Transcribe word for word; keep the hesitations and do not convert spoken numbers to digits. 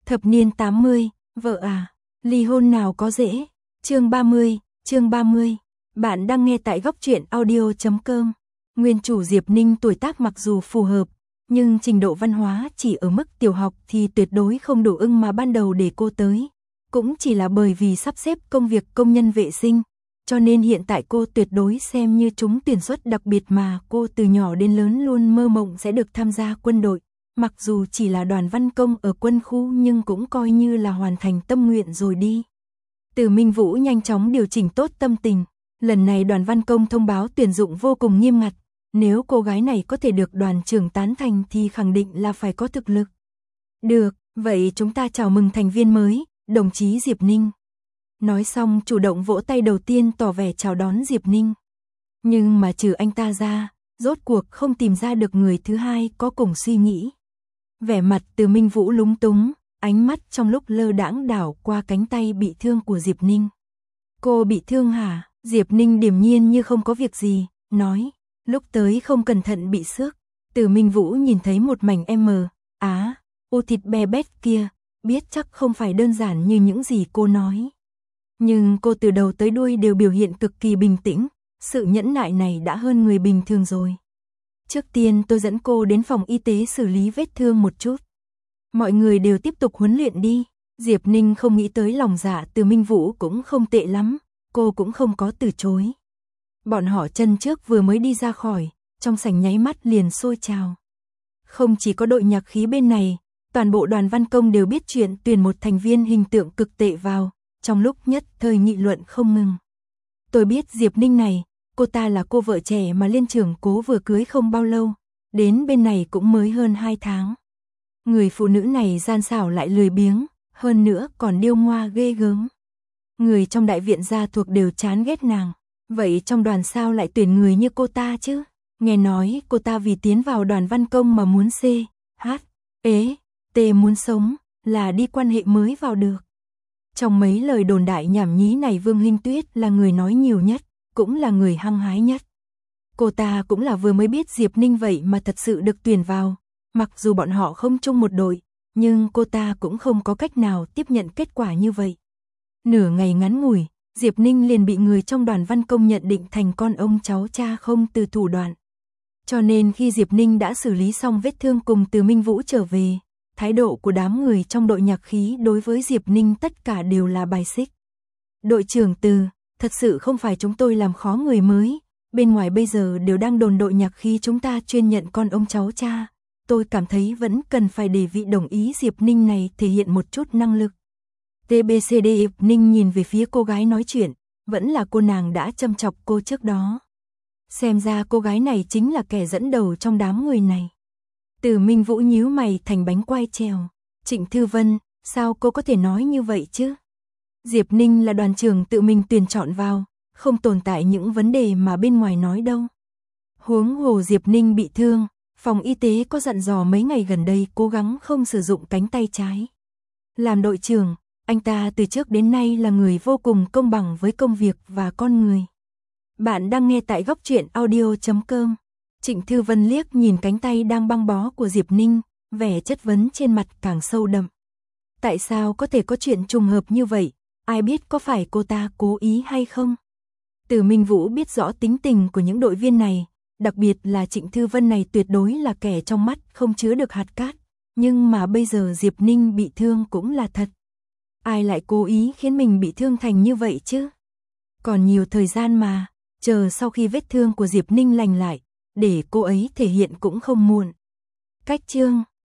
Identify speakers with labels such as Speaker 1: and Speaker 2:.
Speaker 1: Thập niên tám mươi, vợ à, ly hôn nào có dễ. Chương ba mươi, chương ba mươi. Bạn đang nghe tại góc truyện audio chấm com. Nguyên chủ Diệp Ninh tuổi tác mặc dù phù hợp, nhưng trình độ văn hóa chỉ ở mức tiểu học thì tuyệt đối không đủ ưng mà ban đầu để cô tới. Cũng chỉ là bởi vì sắp xếp công việc công nhân vệ sinh, cho nên hiện tại cô tuyệt đối xem như trúng tuyển suất đặc biệt mà cô từ nhỏ đến lớn luôn mơ mộng sẽ được tham gia quân đội. Mặc dù chỉ là đoàn văn công ở quân khu nhưng cũng coi như là hoàn thành tâm nguyện rồi đi. Từ Minh Vũ nhanh chóng điều chỉnh tốt tâm tình. Lần này đoàn văn công thông báo tuyển dụng vô cùng nghiêm ngặt. Nếu cô gái này có thể được đoàn trưởng tán thành thì khẳng định là phải có thực lực. Được, vậy chúng ta chào mừng thành viên mới, đồng chí Diệp Ninh. Nói xong chủ động vỗ tay đầu tiên tỏ vẻ chào đón Diệp Ninh. Nhưng mà trừ anh ta ra, rốt cuộc không tìm ra được người thứ hai có cùng suy nghĩ. Vẻ mặt Từ Minh Vũ lúng túng, ánh mắt trong lúc lơ đãng đảo qua cánh tay bị thương của Diệp Ninh. Cô bị thương hả? Diệp Ninh điềm nhiên như không có việc gì, nói, lúc tới không cẩn thận bị xước. Từ Minh Vũ nhìn thấy một mảnh em á, u thịt be bét kia, biết chắc không phải đơn giản như những gì cô nói. Nhưng cô từ đầu tới đuôi đều biểu hiện cực kỳ bình tĩnh, sự nhẫn nại này đã hơn người bình thường rồi. Trước tiên tôi dẫn cô đến phòng y tế xử lý vết thương một chút. Mọi người đều tiếp tục huấn luyện đi. Diệp Ninh không nghĩ tới lòng dạ Từ Minh Vũ cũng không tệ lắm, cô cũng không có từ chối. Bọn họ chân trước vừa mới đi ra khỏi, trong sảnh nháy mắt liền sôi trào. Không chỉ có đội nhạc khí bên này, toàn bộ đoàn văn công đều biết chuyện tuyển một thành viên hình tượng cực tệ vào, trong lúc nhất thời nghị luận không ngừng. Tôi biết Diệp Ninh này, cô ta là cô vợ trẻ mà Liên trưởng Cố vừa cưới không bao lâu, đến bên này cũng mới hơn hai tháng. Người phụ nữ này gian xảo lại lười biếng, hơn nữa còn điêu ngoa ghê gớm. Người trong đại viện gia thuộc đều chán ghét nàng, vậy trong đoàn sao lại tuyển người như cô ta chứ? Nghe nói cô ta vì tiến vào đoàn văn công mà muốn C, H, ế, T muốn sống, là đi quan hệ mới vào được. Trong mấy lời đồn đại nhảm nhí này Vương Hinh Tuyết là người nói nhiều nhất, cũng là người hăng hái nhất. Cô ta cũng là vừa mới biết Diệp Ninh vậy mà thật sự được tuyển vào. Mặc dù bọn họ không chung một đội, nhưng cô ta cũng không có cách nào tiếp nhận kết quả như vậy. Nửa ngày ngắn ngủi, Diệp Ninh liền bị người trong đoàn văn công nhận định thành con ông cháu cha không từ thủ đoạn. Cho nên khi Diệp Ninh đã xử lý xong vết thương cùng Từ Minh Vũ trở về, thái độ của đám người trong đội nhạc khí đối với Diệp Ninh tất cả đều là bài xích. Đội trưởng Từ, thật sự không phải chúng tôi làm khó người mới, bên ngoài bây giờ đều đang đồn đội nhạc khí chúng ta chuyên nhận con ông cháu cha. Tôi cảm thấy vẫn cần phải để vị đồng ý Diệp Ninh này thể hiện một chút năng lực. tê bê xê đê Diệp Ninh nhìn về phía cô gái nói chuyện, vẫn là cô nàng đã châm chọc cô trước đó. Xem ra cô gái này chính là kẻ dẫn đầu trong đám người này. Từ Minh Vũ nhíu mày thành bánh quai treo. Trịnh Thư Vân, sao cô có thể nói như vậy chứ? Diệp Ninh là đoàn trưởng tự mình tuyển chọn vào, không tồn tại những vấn đề mà bên ngoài nói đâu. Huống hồ Diệp Ninh bị thương, phòng y tế có dặn dò mấy ngày gần đây cố gắng không sử dụng cánh tay trái. Làm đội trưởng, anh ta từ trước đến nay là người vô cùng công bằng với công việc và con người. Bạn đang nghe tại góc truyện audio chấm com. Trịnh Thư Vân liếc nhìn cánh tay đang băng bó của Diệp Ninh, vẻ chất vấn trên mặt càng sâu đậm. Tại sao có thể có chuyện trùng hợp như vậy, ai biết có phải cô ta cố ý hay không? Từ Minh Vũ biết rõ tính tình của những đội viên này, đặc biệt là Trịnh Thư Vân này tuyệt đối là kẻ trong mắt không chứa được hạt cát, nhưng mà bây giờ Diệp Ninh bị thương cũng là thật. Ai lại cố ý khiến mình bị thương thành như vậy chứ? Còn nhiều thời gian mà, chờ sau khi vết thương của Diệp Ninh lành lại, để cô ấy thể hiện cũng không muộn. Cách chương